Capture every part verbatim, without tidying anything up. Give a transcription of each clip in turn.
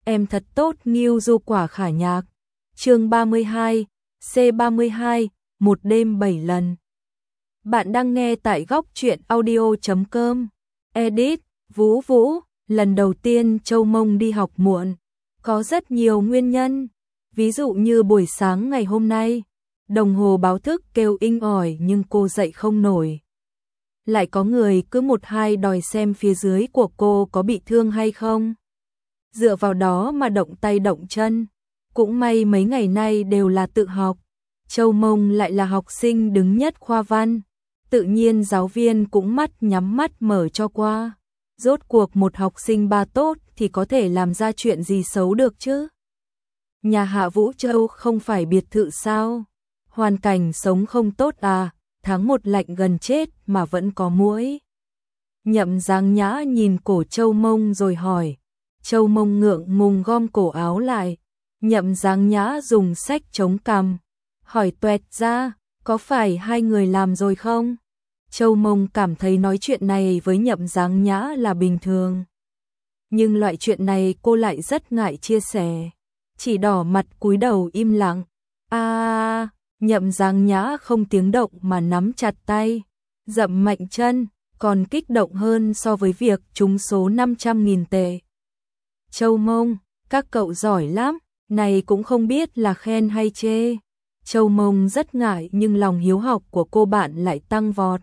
em thật tốt nghiêu du quả khả nhạc. Chương ba mươi hai, C ba mươi hai, một đêm bảy lần. Bạn đang nghe tại góc truyện audio chấm com. Edit, Vũ Vũ, lần đầu tiên Châu Mông đi học muộn. Có rất nhiều nguyên nhân. Ví dụ như buổi sáng ngày hôm nay, đồng hồ báo thức kêu inh ỏi nhưng cô dậy không nổi. Lại có người cứ một hai đòi xem phía dưới của cô có bị thương hay không. Dựa vào đó mà động tay động chân. Cũng may mấy ngày nay đều là tự học. Châu Mông lại là học sinh đứng nhất khoa văn. Tự nhiên giáo viên cũng mắt nhắm mắt mở cho qua. Rốt cuộc một học sinh ba tốt thì có thể làm ra chuyện gì xấu được chứ. Nhà Hạ Vũ Châu không phải biệt thự sao? Hoàn cảnh sống không tốt à? Tháng một lạnh gần chết mà vẫn có muỗi. Nhậm Giang Nhã nhìn cổ Châu Mông rồi hỏi. Châu Mông ngượng ngùng gom cổ áo lại. Nhậm Giang Nhã dùng sách chống cằm, hỏi toẹt ra, có phải hai người làm rồi không? Châu Mông cảm thấy nói chuyện này với Nhậm Giang Nhã là bình thường. Nhưng loại chuyện này cô lại rất ngại chia sẻ. Chỉ đỏ mặt cúi đầu im lặng. À, Nhậm Giang Nhã không tiếng động mà nắm chặt tay, dậm mạnh chân, còn kích động hơn so với việc trúng số năm trăm nghìn tệ. Châu Mông, các cậu giỏi lắm, này cũng không biết là khen hay chê. Châu Mông rất ngại nhưng lòng hiếu học của cô bạn lại tăng vọt.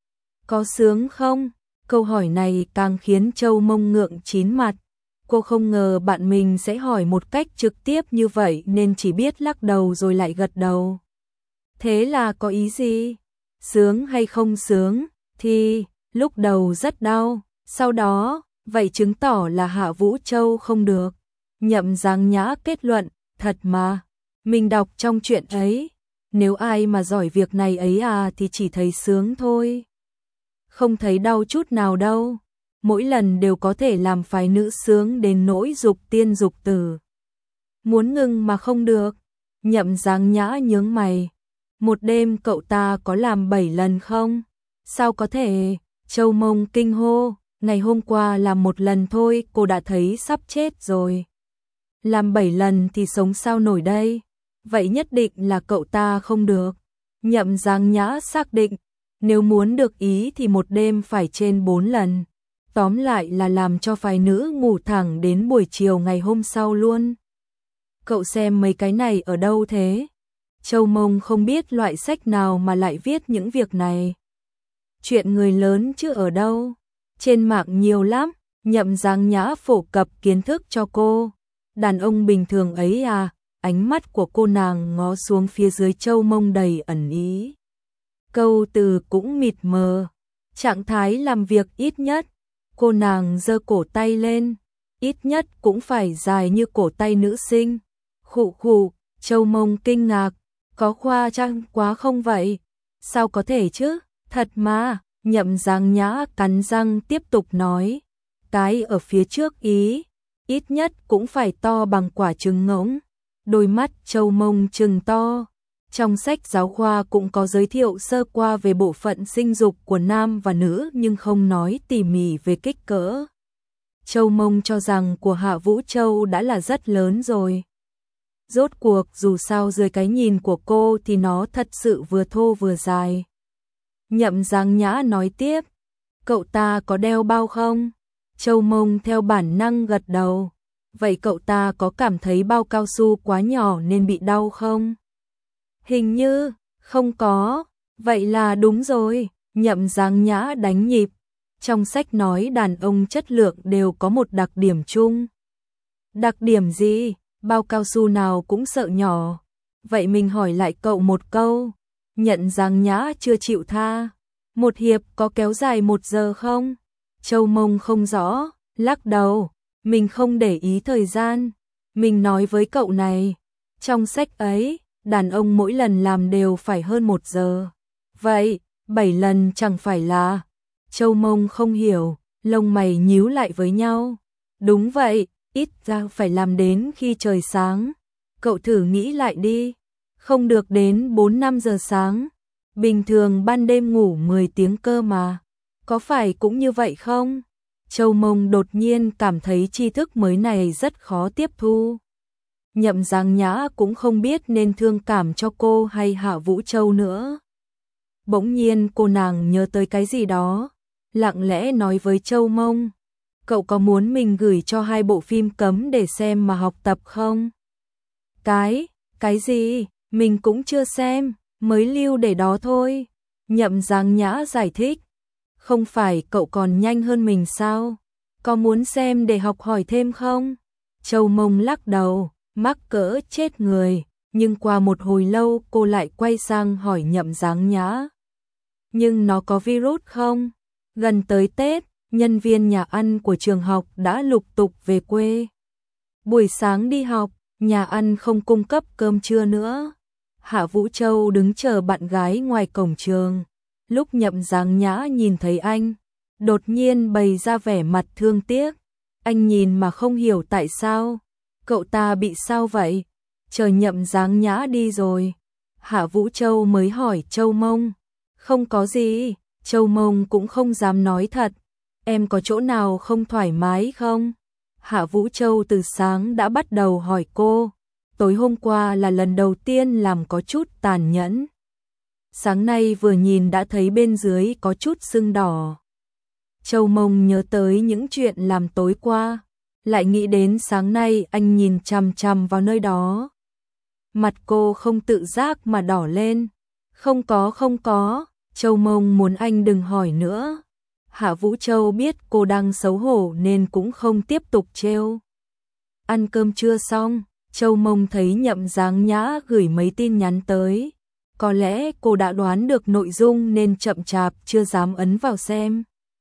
Có sướng không? Câu hỏi này càng khiến Châu Mông ngượng chín mặt. Cô không ngờ bạn mình sẽ hỏi một cách trực tiếp như vậy nên chỉ biết lắc đầu rồi lại gật đầu. Thế là có ý gì? Sướng hay không sướng? Thì, lúc đầu rất đau, sau đó, vậy chứng tỏ là Hạ Vũ Châu không được. Nhậm Giang Nhã kết luận, thật mà, mình đọc trong chuyện ấy, nếu ai mà giỏi việc này ấy à thì chỉ thấy sướng thôi. Không thấy đau chút nào đâu, mỗi lần đều có thể làm phái nữ sướng đến nỗi dục tiên dục tử. Muốn ngừng mà không được, Nhậm Giang Nhã nhướng mày. Một đêm cậu ta có làm bảy lần không? Sao có thể? Châu Mông kinh hô, ngày hôm qua làm một lần thôi cô đã thấy sắp chết rồi. Làm bảy lần thì sống sao nổi đây? Vậy nhất định là cậu ta không được. Nhậm Giang Nhã xác định, nếu muốn được ý thì một đêm phải trên bốn lần. Tóm lại là làm cho phái nữ ngủ thẳng đến buổi chiều ngày hôm sau luôn. Cậu xem mấy cái này ở đâu thế? Châu Mông không biết loại sách nào mà lại viết những việc này. Chuyện người lớn chứ ở đâu? Trên mạng nhiều lắm, Nhậm Giang Nhã phổ cập kiến thức cho cô. Đàn ông bình thường ấy à? Ánh mắt của cô nàng ngó xuống phía dưới Châu Mông đầy ẩn ý. Câu từ cũng mịt mờ. Trạng thái làm việc ít nhất. Cô nàng giơ cổ tay lên. Ít nhất cũng phải dài như cổ tay nữ sinh. Khụ khụ, Châu Mông kinh ngạc. Có khoa trương quá không vậy? Sao có thể chứ? Thật mà, Nhậm Giang Nhã cắn răng tiếp tục nói. Cái ở phía trước ý, ít nhất cũng phải to bằng quả trứng ngỗng. Đôi mắt Châu Mông trừng to. Trong sách giáo khoa cũng có giới thiệu sơ qua về bộ phận sinh dục của nam và nữ nhưng không nói tỉ mỉ về kích cỡ. Châu Mông cho rằng của Hạ Vũ Châu đã là rất lớn rồi. Rốt cuộc dù sao dưới cái nhìn của cô thì nó thật sự vừa thô vừa dài. Nhậm Giang Nhã nói tiếp, cậu ta có đeo bao không? Châu Mông theo bản năng gật đầu. Vậy cậu ta có cảm thấy bao cao su quá nhỏ nên bị đau không? Hình như, không có. Vậy là đúng rồi, Nhậm Giang Nhã đánh nhịp. Trong sách nói đàn ông chất lượng đều có một đặc điểm chung. Đặc điểm gì? Bao cao su nào cũng sợ nhỏ. Vậy mình hỏi lại cậu một câu. Nhận Giang Nhã chưa chịu tha. Một hiệp có kéo dài một giờ không? Châu Mông không rõ, lắc đầu. Mình không để ý thời gian. Mình nói với cậu này. Trong sách ấy, đàn ông mỗi lần làm đều phải hơn một giờ. Vậy, bảy lần chẳng phải là... Châu Mông không hiểu, lông mày nhíu lại với nhau. Đúng vậy. Ít ra phải làm đến khi trời sáng. Cậu thử nghĩ lại đi. Không được đến bốn năm giờ sáng. Bình thường ban đêm ngủ mười tiếng cơ mà. Có phải cũng như vậy không? Châu Mông đột nhiên cảm thấy tri thức mới này rất khó tiếp thu. Nhậm Giáng Nhã cũng không biết nên thương cảm cho cô hay Hạ Vũ Châu nữa. Bỗng nhiên cô nàng nhớ tới cái gì đó, lặng lẽ nói với Châu Mông, cậu có muốn mình gửi cho hai bộ phim cấm để xem mà học tập không? Cái, cái gì, mình cũng chưa xem, mới lưu để đó thôi. Nhậm Giáng Nhã giải thích, không phải cậu còn nhanh hơn mình sao? Có muốn xem để học hỏi thêm không? Châu Mông lắc đầu, mắc cỡ chết người, nhưng qua một hồi lâu cô lại quay sang hỏi Nhậm Giáng Nhã. Nhưng nó có virus không? Gần tới Tết, nhân viên nhà ăn của trường học đã lục tục về quê. Buổi sáng đi học, nhà ăn không cung cấp cơm trưa nữa. Hạ Vũ Châu đứng chờ bạn gái ngoài cổng trường. Lúc Nhậm Giáng Nhã nhìn thấy anh, đột nhiên bày ra vẻ mặt thương tiếc. Anh nhìn mà không hiểu tại sao. Cậu ta bị sao vậy? Chờ Nhậm Giáng Nhã đi rồi, Hạ Vũ Châu mới hỏi Châu Mông. Không có gì, Châu Mông cũng không dám nói thật. Em có chỗ nào không thoải mái không? Hạ Vũ Châu từ sáng đã bắt đầu hỏi cô. Tối hôm qua là lần đầu tiên làm có chút tàn nhẫn. Sáng nay vừa nhìn đã thấy bên dưới có chút sưng đỏ. Châu Mông nhớ tới những chuyện làm tối qua, lại nghĩ đến sáng nay anh nhìn chằm chằm vào nơi đó. Mặt cô không tự giác mà đỏ lên. Không có không có, Châu Mông muốn anh đừng hỏi nữa. Hạ Vũ Châu biết cô đang xấu hổ nên cũng không tiếp tục trêu. Ăn cơm trưa xong, Châu Mông thấy Nhậm Giáng Nhã gửi mấy tin nhắn tới. Có lẽ cô đã đoán được nội dung nên chậm chạp chưa dám ấn vào xem.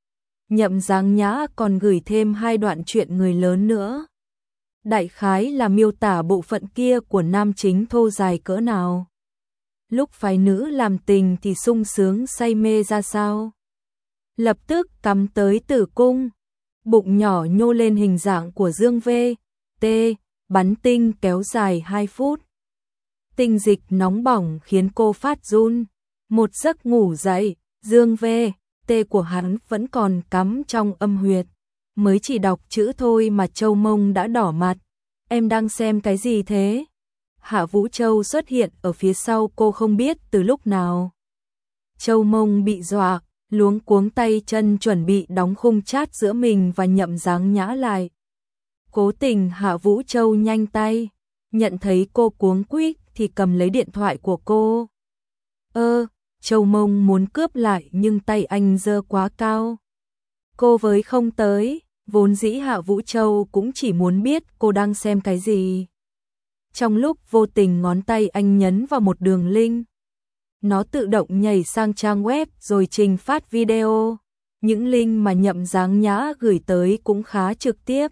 Nhậm Giáng Nhã còn gửi thêm hai đoạn chuyện người lớn nữa. Đại khái là miêu tả bộ phận kia của nam chính thô dài cỡ nào. Lúc phái nữ làm tình thì sung sướng say mê ra sao. Lập tức cắm tới tử cung. Bụng nhỏ nhô lên hình dạng của Dương V. T. Bắn tinh kéo dài hai phút. Tinh dịch nóng bỏng khiến cô phát run. Một giấc ngủ dậy, Dương V. T của hắn vẫn còn cắm trong âm huyệt. Mới chỉ đọc chữ thôi mà Châu Mông đã đỏ mặt. Em đang xem cái gì thế? Hạ Vũ Châu xuất hiện ở phía sau cô không biết từ lúc nào. Châu Mông bị dọa, luống cuống tay chân chuẩn bị đóng khung chat giữa mình và Nhậm Giáng Nhã lại. Cố tình Hạ Vũ Châu nhanh tay, nhận thấy cô cuống quýt thì cầm lấy điện thoại của cô. Ơ, Châu Mông muốn cướp lại nhưng tay anh giơ quá cao. Cô với không tới, vốn dĩ Hạ Vũ Châu cũng chỉ muốn biết cô đang xem cái gì. Trong lúc vô tình ngón tay anh nhấn vào một đường link. Nó tự động nhảy sang trang web rồi trình phát video. Những link mà Nhậm Giáng Nhã gửi tới cũng khá trực tiếp.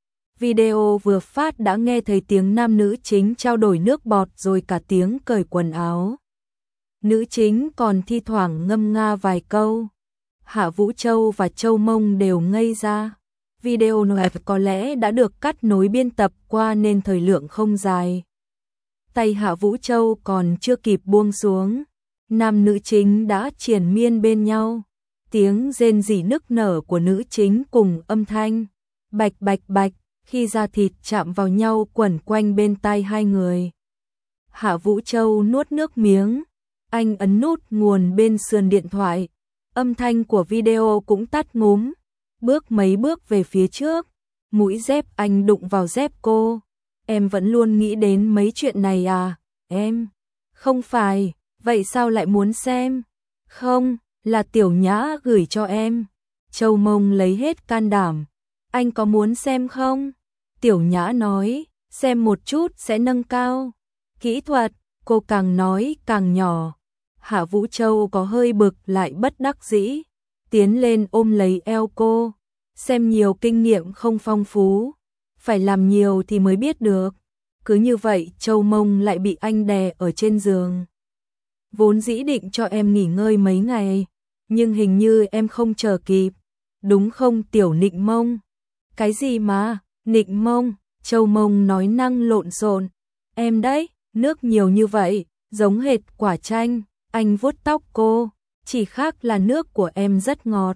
Video vừa phát đã nghe thấy tiếng nam nữ chính trao đổi nước bọt rồi cả tiếng cởi quần áo. Nữ chính còn thi thoảng ngâm nga vài câu. Hạ Vũ Châu và Châu Mông đều ngây ra. Video này có lẽ đã được cắt nối biên tập qua nên thời lượng không dài. Tay Hạ Vũ Châu còn chưa kịp buông xuống. Nam nữ chính đã triền miên bên nhau. Tiếng rên rỉ nức nở của nữ chính cùng âm thanh bạch bạch bạch khi da thịt chạm vào nhau quẩn quanh bên tai hai người. Hạ Vũ Châu nuốt nước miếng. Anh ấn nút nguồn bên sườn điện thoại. Âm thanh của video cũng tắt ngúm. Bước mấy bước về phía trước. Mũi dép anh đụng vào dép cô. Em vẫn luôn nghĩ đến mấy chuyện này à? Em? Không phải. Vậy sao lại muốn xem? Không, là Tiểu Nhã gửi cho em. Châu Mông lấy hết can đảm. Anh có muốn xem không? Tiểu Nhã nói, xem một chút sẽ nâng cao kỹ thuật. Cô càng nói càng nhỏ. Hạ Vũ Châu có hơi bực lại bất đắc dĩ. Tiến lên ôm lấy eo cô. Xem nhiều kinh nghiệm không phong phú. Phải làm nhiều thì mới biết được. Cứ như vậy Châu Mông lại bị anh đè ở trên giường. Vốn dĩ định cho em nghỉ ngơi mấy ngày. Nhưng hình như em không chờ kịp. Đúng không Tiểu Nịnh Mông? Cái gì mà, Nịnh Mông? Châu Mông nói năng lộn xộn. Em đấy, nước nhiều như vậy, giống hệt quả chanh. Anh vuốt tóc cô, chỉ khác là nước của em rất ngọt.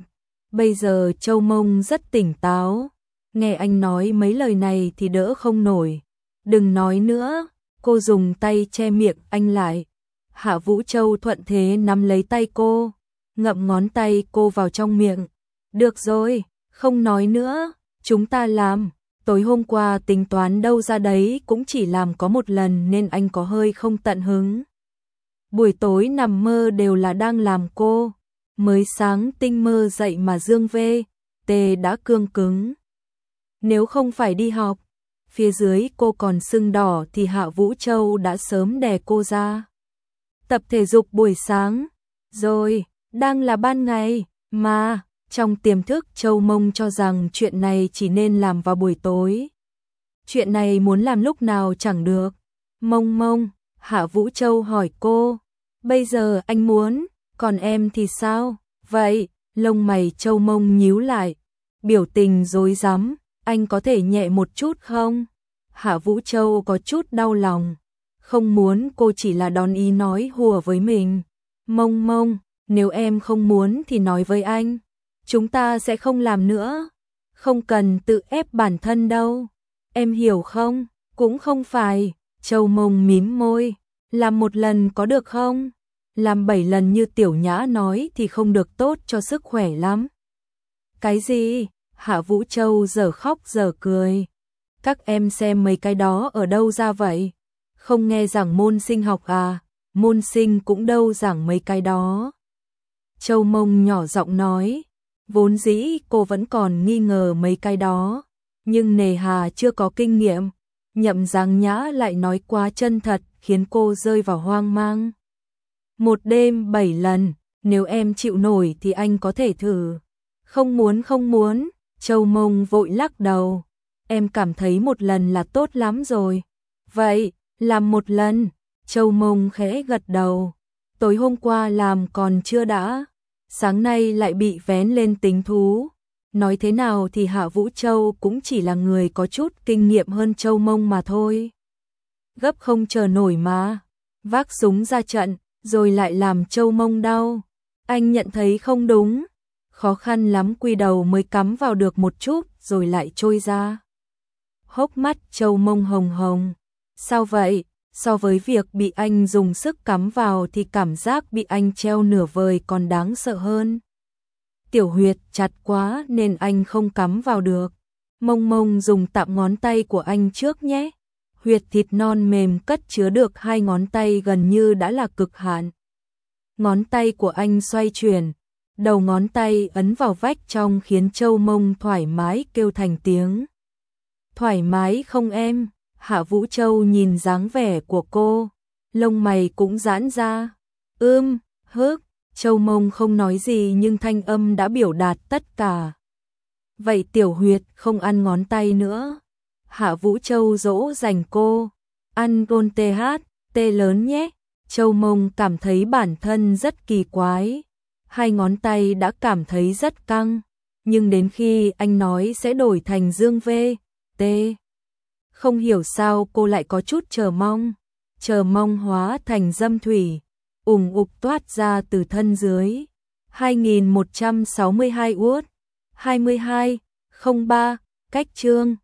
Bây giờ Châu Mông rất tỉnh táo, nghe anh nói mấy lời này thì đỡ không nổi. Đừng nói nữa, cô dùng tay che miệng anh lại. Hạ Vũ Châu thuận thế nắm lấy tay cô, ngậm ngón tay cô vào trong miệng. Được rồi, không nói nữa, chúng ta làm. Tối hôm qua tính toán đâu ra đấy cũng chỉ làm có một lần nên anh có hơi không tận hứng. Buổi tối nằm mơ đều là đang làm cô. Mới sáng tinh mơ dậy mà Dương V. T đã cương cứng. Nếu không phải đi học, phía dưới cô còn sưng đỏ thì Hạ Vũ Châu đã sớm đè cô ra. Tập thể dục buổi sáng, rồi, đang là ban ngày, mà, trong tiềm thức Châu Mông cho rằng chuyện này chỉ nên làm vào buổi tối. Chuyện này muốn làm lúc nào chẳng được. Mông Mông, Hạ Vũ Châu hỏi cô, bây giờ anh muốn, còn em thì sao? Vậy, lông mày Châu Mông nhíu lại, biểu tình rối rắm, anh có thể nhẹ một chút không? Hạ Vũ Châu có chút đau lòng, không muốn cô chỉ là đón ý nói hùa với mình. Mông Mông, nếu em không muốn thì nói với anh, chúng ta sẽ không làm nữa. Không cần tự ép bản thân đâu, em hiểu không? Cũng không phải, Châu Mông mím môi, làm một lần có được không? Làm bảy lần như Tiểu Nhã nói thì không được tốt cho sức khỏe lắm. Cái gì? Hạ Vũ Châu giờ khóc giờ cười. Các em xem mấy cái đó ở đâu ra vậy? Không nghe giảng môn sinh học à? Môn sinh cũng đâu giảng mấy cái đó. Châu Mông nhỏ giọng nói, vốn dĩ cô vẫn còn nghi ngờ mấy cái đó, nhưng nề hà chưa có kinh nghiệm. Nhậm Giang Nhã lại nói quá chân thật khiến cô rơi vào hoang mang. Một đêm bảy lần, nếu em chịu nổi thì anh có thể thử. Không muốn không muốn, Châu Mông vội lắc đầu. Em cảm thấy một lần là tốt lắm rồi. Vậy, làm một lần, Châu Mông khẽ gật đầu. Tối hôm qua làm còn chưa đã, sáng nay lại bị vén lên tính thú. Nói thế nào thì Hạ Vũ Châu cũng chỉ là người có chút kinh nghiệm hơn Châu Mông mà thôi. Gấp không chờ nổi mà, vác súng ra trận, rồi lại làm Châu Mông đau. Anh nhận thấy không đúng, khó khăn lắm quy đầu mới cắm vào được một chút rồi lại trôi ra. Hốc mắt Châu Mông hồng hồng. Sao vậy? So với việc bị anh dùng sức cắm vào thì cảm giác bị anh treo nửa vời còn đáng sợ hơn. Tiểu huyệt chặt quá nên anh không cắm vào được. Mông Mông dùng tạm ngón tay của anh trước nhé. Huyệt thịt non mềm cất chứa được hai ngón tay gần như đã là cực hạn. Ngón tay của anh xoay chuyển, đầu ngón tay ấn vào vách trong khiến Châu Mông thoải mái kêu thành tiếng. Thoải mái không em? Hạ Vũ Châu nhìn dáng vẻ của cô, lông mày cũng giãn ra. Ưm, hức, Châu Mông không nói gì nhưng thanh âm đã biểu đạt tất cả. Vậy tiểu huyệt không ăn ngón tay nữa. Hạ Vũ Châu dỗ dành cô, ăn gôn tê hát, tê lớn nhé. Châu Mông cảm thấy bản thân rất kỳ quái. Hai ngón tay đã cảm thấy rất căng, nhưng đến khi anh nói sẽ đổi thành Dương V. T. Không hiểu sao cô lại có chút chờ mong. Chờ mong hóa thành dâm thủy, ủng ục toát ra từ thân dưới. hai nghìn một trăm sáu mươi hai uất, hai mươi hai, không ba, cách chương.